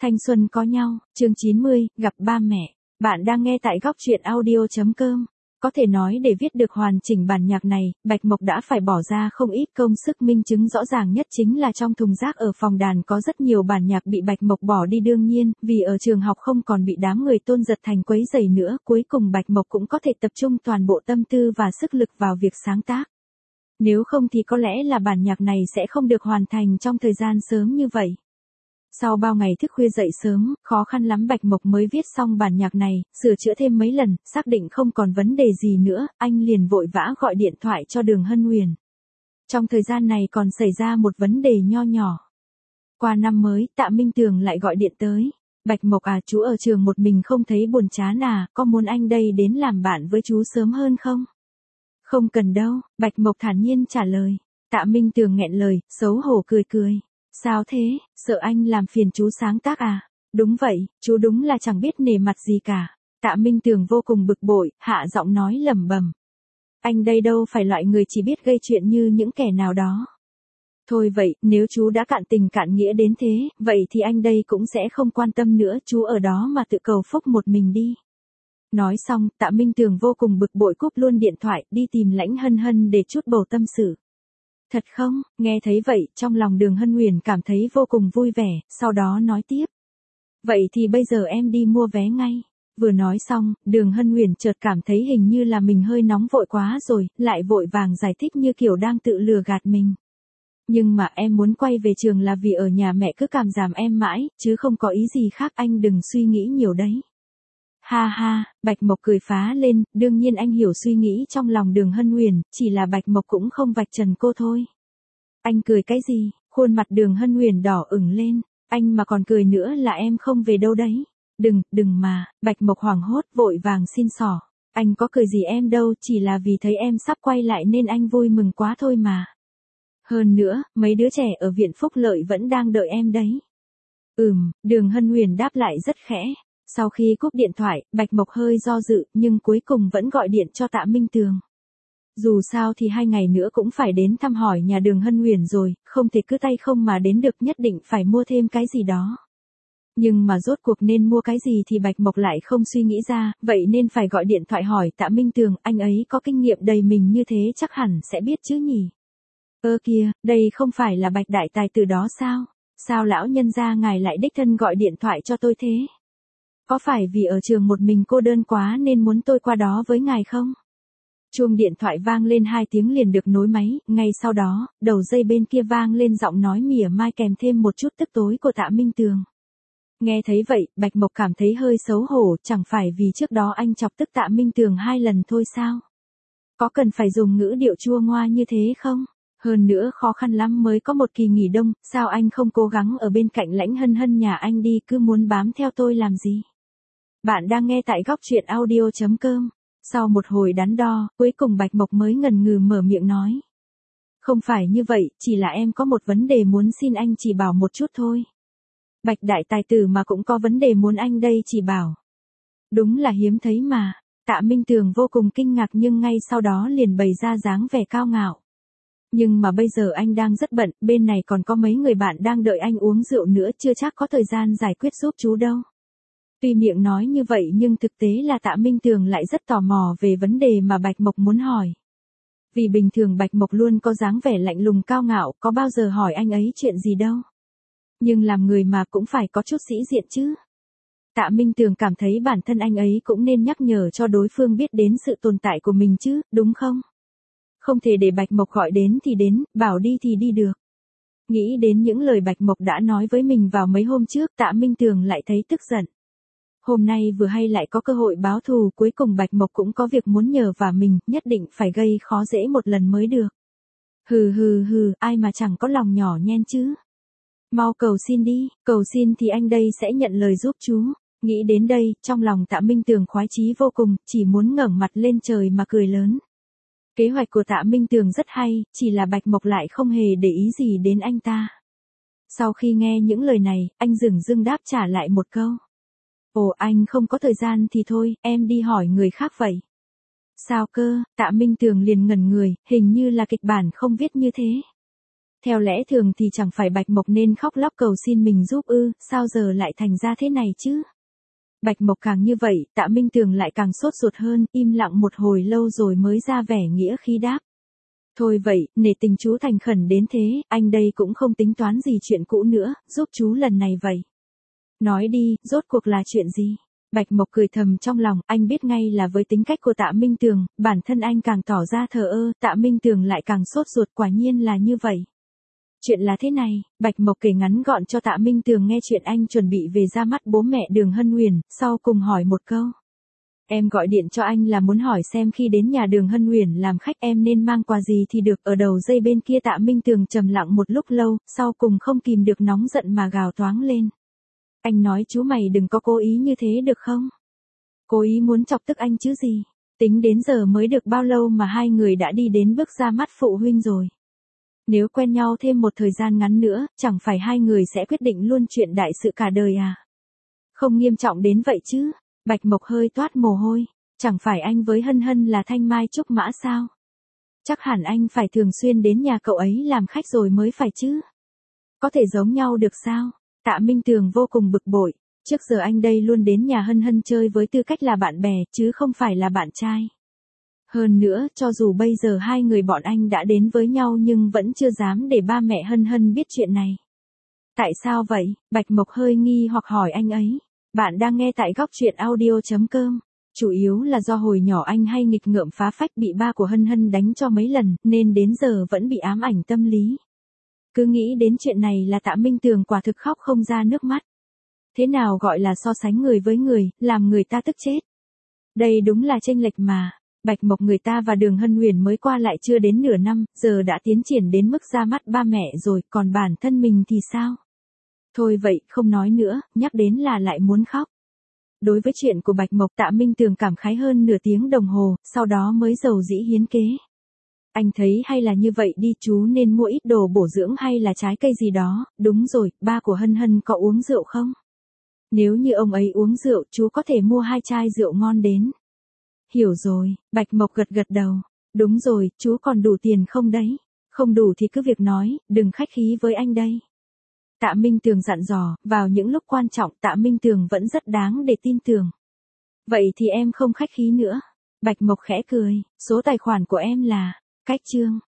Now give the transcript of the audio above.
Thanh xuân có nhau, chương 90, gặp ba mẹ. Bạn đang nghe tại góc truyện audio.com. Có thể nói để viết được hoàn chỉnh bản nhạc này, Bạch Mộc đã phải bỏ ra không ít công sức. Minh chứng rõ ràng nhất chính là trong thùng rác ở phòng đàn có rất nhiều bản nhạc bị Bạch Mộc bỏ đi, đương nhiên, vì ở trường học không còn bị đám người Tôn Giật Thành quấy rầy nữa, cuối cùng Bạch Mộc cũng có thể tập trung toàn bộ tâm tư và sức lực vào việc sáng tác. Nếu không thì có lẽ là bản nhạc này sẽ không được hoàn thành trong thời gian sớm như vậy. Sau bao ngày thức khuya dậy sớm, khó khăn lắm Bạch Mộc mới viết xong bản nhạc này, sửa chữa thêm mấy lần, xác định không còn vấn đề gì nữa, anh liền vội vã gọi điện thoại cho Đường Hân Huyền. Trong thời gian này còn xảy ra một vấn đề nho nhỏ. Qua năm mới, Tạ Minh Tường lại gọi điện tới. Bạch Mộc à, chú ở trường một mình không thấy buồn chán à, có muốn anh đây đến làm bạn với chú sớm hơn không? Không cần đâu, Bạch Mộc thản nhiên trả lời. Tạ Minh Tường nghẹn lời, xấu hổ cười cười. Sao thế, sợ anh làm phiền chú sáng tác à? Đúng vậy, chú đúng là chẳng biết nể mặt gì cả. Tạ Minh Tường vô cùng bực bội, hạ giọng nói lẩm bẩm. Anh đây đâu phải loại người chỉ biết gây chuyện như những kẻ nào đó. Thôi vậy, nếu chú đã cạn tình cạn nghĩa đến thế, vậy thì anh đây cũng sẽ không quan tâm nữa, chú ở đó mà tự cầu phúc một mình đi. Nói xong, Tạ Minh Tường vô cùng bực bội cúp luôn điện thoại, đi tìm Lãnh Hân Hân để chút bầu tâm sự. Thật không? Nghe thấy vậy, trong lòng Đường Hân Huyền cảm thấy vô cùng vui vẻ, sau đó nói tiếp. Vậy thì bây giờ em đi mua vé ngay. Vừa nói xong, Đường Hân Huyền chợt cảm thấy hình như là mình hơi nóng vội quá rồi, lại vội vàng giải thích như kiểu đang tự lừa gạt mình. Nhưng mà em muốn quay về trường là vì ở nhà mẹ cứ cảm giảm em mãi, chứ không có ý gì khác, anh đừng suy nghĩ nhiều đấy. Ha ha, Bạch Mộc cười phá lên, đương nhiên anh hiểu suy nghĩ trong lòng Đường Hân Huyền, chỉ là Bạch Mộc cũng không vạch trần cô thôi. Anh cười cái gì? Khuôn mặt Đường Hân Huyền đỏ ửng lên, anh mà còn cười nữa là em không về đâu đấy. Đừng mà, Bạch Mộc hoảng hốt vội vàng xin xỏ. Anh có cười gì em đâu, chỉ là vì thấy em sắp quay lại nên anh vui mừng quá thôi mà. Hơn nữa, mấy đứa trẻ ở viện phúc lợi vẫn đang đợi em đấy. Đường Hân Huyền đáp lại rất khẽ. Sau khi cúp điện thoại, Bạch Mộc hơi do dự, nhưng cuối cùng vẫn gọi điện cho Tạ Minh Tường. Dù sao thì 2 ngày nữa cũng phải đến thăm hỏi nhà Đường Hân Huyền rồi, không thể cứ tay không mà đến được, nhất định phải mua thêm cái gì đó. Nhưng mà rốt cuộc nên mua cái gì thì Bạch Mộc lại không suy nghĩ ra, vậy nên phải gọi điện thoại hỏi Tạ Minh Tường, anh ấy có kinh nghiệm đầy mình như thế chắc hẳn sẽ biết chứ nhỉ. Ơ kìa, đây không phải là Bạch đại tài tử đó sao? Sao lão nhân gia ngài lại đích thân gọi điện thoại cho tôi thế? Có phải vì ở trường một mình cô đơn quá nên muốn tôi qua đó với ngài không? Chuông điện thoại vang lên 2 tiếng liền được nối máy, ngay sau đó, đầu dây bên kia vang lên giọng nói mỉa mai kèm thêm một chút tức tối của Tạ Minh Tường. Nghe thấy vậy, Bạch Mộc cảm thấy hơi xấu hổ, chẳng phải vì trước đó anh chọc tức Tạ Minh Tường 2 lần thôi sao? Có cần phải dùng ngữ điệu chua ngoa như thế không? Hơn nữa khó khăn lắm mới có một kỳ nghỉ đông, sao anh không cố gắng ở bên cạnh Lãnh Hân Hân nhà anh đi, cứ muốn bám theo tôi làm gì? Bạn đang nghe tại góc truyện audio.com. Sau một hồi đắn đo, cuối cùng Bạch Mộc mới ngần ngừ mở miệng nói. Không phải như vậy, chỉ là em có một vấn đề muốn xin anh chỉ bảo một chút thôi. Bạch đại tài tử mà cũng có vấn đề muốn anh đây chỉ bảo. Đúng là hiếm thấy mà. Tạ Minh Tường vô cùng kinh ngạc nhưng ngay sau đó liền bày ra dáng vẻ cao ngạo. Nhưng mà bây giờ anh đang rất bận, bên này còn có mấy người bạn đang đợi anh uống rượu nữa, chưa chắc có thời gian giải quyết giúp chú đâu. Tuy miệng nói như vậy nhưng thực tế là Tạ Minh Tường lại rất tò mò về vấn đề mà Bạch Mộc muốn hỏi. Vì bình thường Bạch Mộc luôn có dáng vẻ lạnh lùng cao ngạo, có bao giờ hỏi anh ấy chuyện gì đâu. Nhưng làm người mà cũng phải có chút sĩ diện chứ. Tạ Minh Tường cảm thấy bản thân anh ấy cũng nên nhắc nhở cho đối phương biết đến sự tồn tại của mình chứ, đúng không? Không thể để Bạch Mộc gọi đến thì đến, bảo đi thì đi được. Nghĩ đến những lời Bạch Mộc đã nói với mình vào mấy hôm trước, Tạ Minh Tường lại thấy tức giận. Hôm nay vừa hay lại có cơ hội báo thù, cuối cùng Bạch Mộc cũng có việc muốn nhờ và mình, nhất định phải gây khó dễ một lần mới được. Hừ, ai mà chẳng có lòng nhỏ nhen chứ. Mau cầu xin đi, cầu xin thì anh đây sẽ nhận lời giúp chú. Nghĩ đến đây, trong lòng Tạ Minh Tường khoái chí vô cùng, chỉ muốn ngẩng mặt lên trời mà cười lớn. Kế hoạch của Tạ Minh Tường rất hay, chỉ là Bạch Mộc lại không hề để ý gì đến anh ta. Sau khi nghe những lời này, anh dửng dưng đáp trả lại một câu. Ồ, anh không có thời gian thì thôi, em đi hỏi người khác vậy. Sao cơ? Tạ Minh Tường liền ngẩn người, hình như là kịch bản không viết như thế. Theo lẽ thường thì chẳng phải Bạch Mộc nên khóc lóc cầu xin mình giúp ư, sao giờ lại thành ra thế này chứ? Bạch Mộc càng như vậy, Tạ Minh Tường lại càng sốt ruột hơn, im lặng một hồi lâu rồi mới ra vẻ nghĩa khí đáp. Thôi vậy, nể tình chú thành khẩn đến thế, anh đây cũng không tính toán gì chuyện cũ nữa, giúp chú lần này vậy. Nói đi, rốt cuộc là chuyện gì? Bạch Mộc cười thầm trong lòng, anh biết ngay là với tính cách của Tạ Minh Tường, bản thân anh càng tỏ ra thờ ơ, Tạ Minh Tường lại càng sốt ruột, quả nhiên là như vậy. Chuyện là thế này, Bạch Mộc kể ngắn gọn cho Tạ Minh Tường nghe chuyện anh chuẩn bị về ra mắt bố mẹ Đường Hân Huyền, sau cùng hỏi một câu. Em gọi điện cho anh là muốn hỏi xem khi đến nhà Đường Hân Huyền làm khách em nên mang quà gì thì được. Ở đầu dây bên kia Tạ Minh Tường trầm lặng một lúc lâu, sau cùng không kìm được nóng giận mà gào toáng lên. Anh nói chú mày đừng có cố ý như thế được không? Cố ý muốn chọc tức anh chứ gì? Tính đến giờ mới được bao lâu mà hai người đã đi đến bước ra mắt phụ huynh rồi. Nếu quen nhau thêm một thời gian ngắn nữa, chẳng phải hai người sẽ quyết định luôn chuyện đại sự cả đời à? Không nghiêm trọng đến vậy chứ? Bạch Mộc hơi toát mồ hôi. Chẳng phải anh với Hân Hân là thanh mai trúc mã sao? Chắc hẳn anh phải thường xuyên đến nhà cậu ấy làm khách rồi mới phải chứ? Có thể giống nhau được sao? Tạ Minh Tường vô cùng bực bội. Trước giờ anh đây luôn đến nhà Hân Hân chơi với tư cách là bạn bè, chứ không phải là bạn trai. Hơn nữa, cho dù bây giờ hai người bọn anh đã đến với nhau nhưng vẫn chưa dám để ba mẹ Hân Hân biết chuyện này. Tại sao vậy? Bạch Mộc hơi nghi hoặc hỏi anh ấy. Bạn đang nghe tại góc truyện audio.com. Chủ yếu là do hồi nhỏ anh hay nghịch ngợm phá phách bị ba của Hân Hân đánh cho mấy lần, nên đến giờ vẫn bị ám ảnh tâm lý. Cứ nghĩ đến chuyện này là Tạ Minh Tường quả thực khóc không ra nước mắt. Thế nào gọi là so sánh người với người, làm người ta tức chết. Đây đúng là chênh lệch mà. Bạch Mộc người ta và Đường Hân Huyền mới qua lại chưa đến nửa năm, giờ đã tiến triển đến mức ra mắt ba mẹ rồi, còn bản thân mình thì sao? Thôi vậy, không nói nữa, nhắc đến là lại muốn khóc. Đối với chuyện của Bạch Mộc, Tạ Minh Tường cảm khái hơn nửa tiếng đồng hồ, sau đó mới dầu dĩ hiến kế. Anh thấy hay là như vậy đi, chú nên mua ít đồ bổ dưỡng hay là trái cây gì đó. Đúng rồi, ba của Hân Hân có uống rượu không? Nếu như ông ấy uống rượu, chú có thể mua 2 chai rượu ngon đến. Hiểu rồi, Bạch Mộc gật gật đầu. Đúng rồi, chú còn đủ tiền không đấy? Không đủ thì cứ việc nói, đừng khách khí với anh đây. Tạ Minh Tường dặn dò, vào những lúc quan trọng Tạ Minh Tường vẫn rất đáng để tin tưởng. Vậy thì em không khách khí nữa. Bạch Mộc khẽ cười, số tài khoản của em là, cách chương.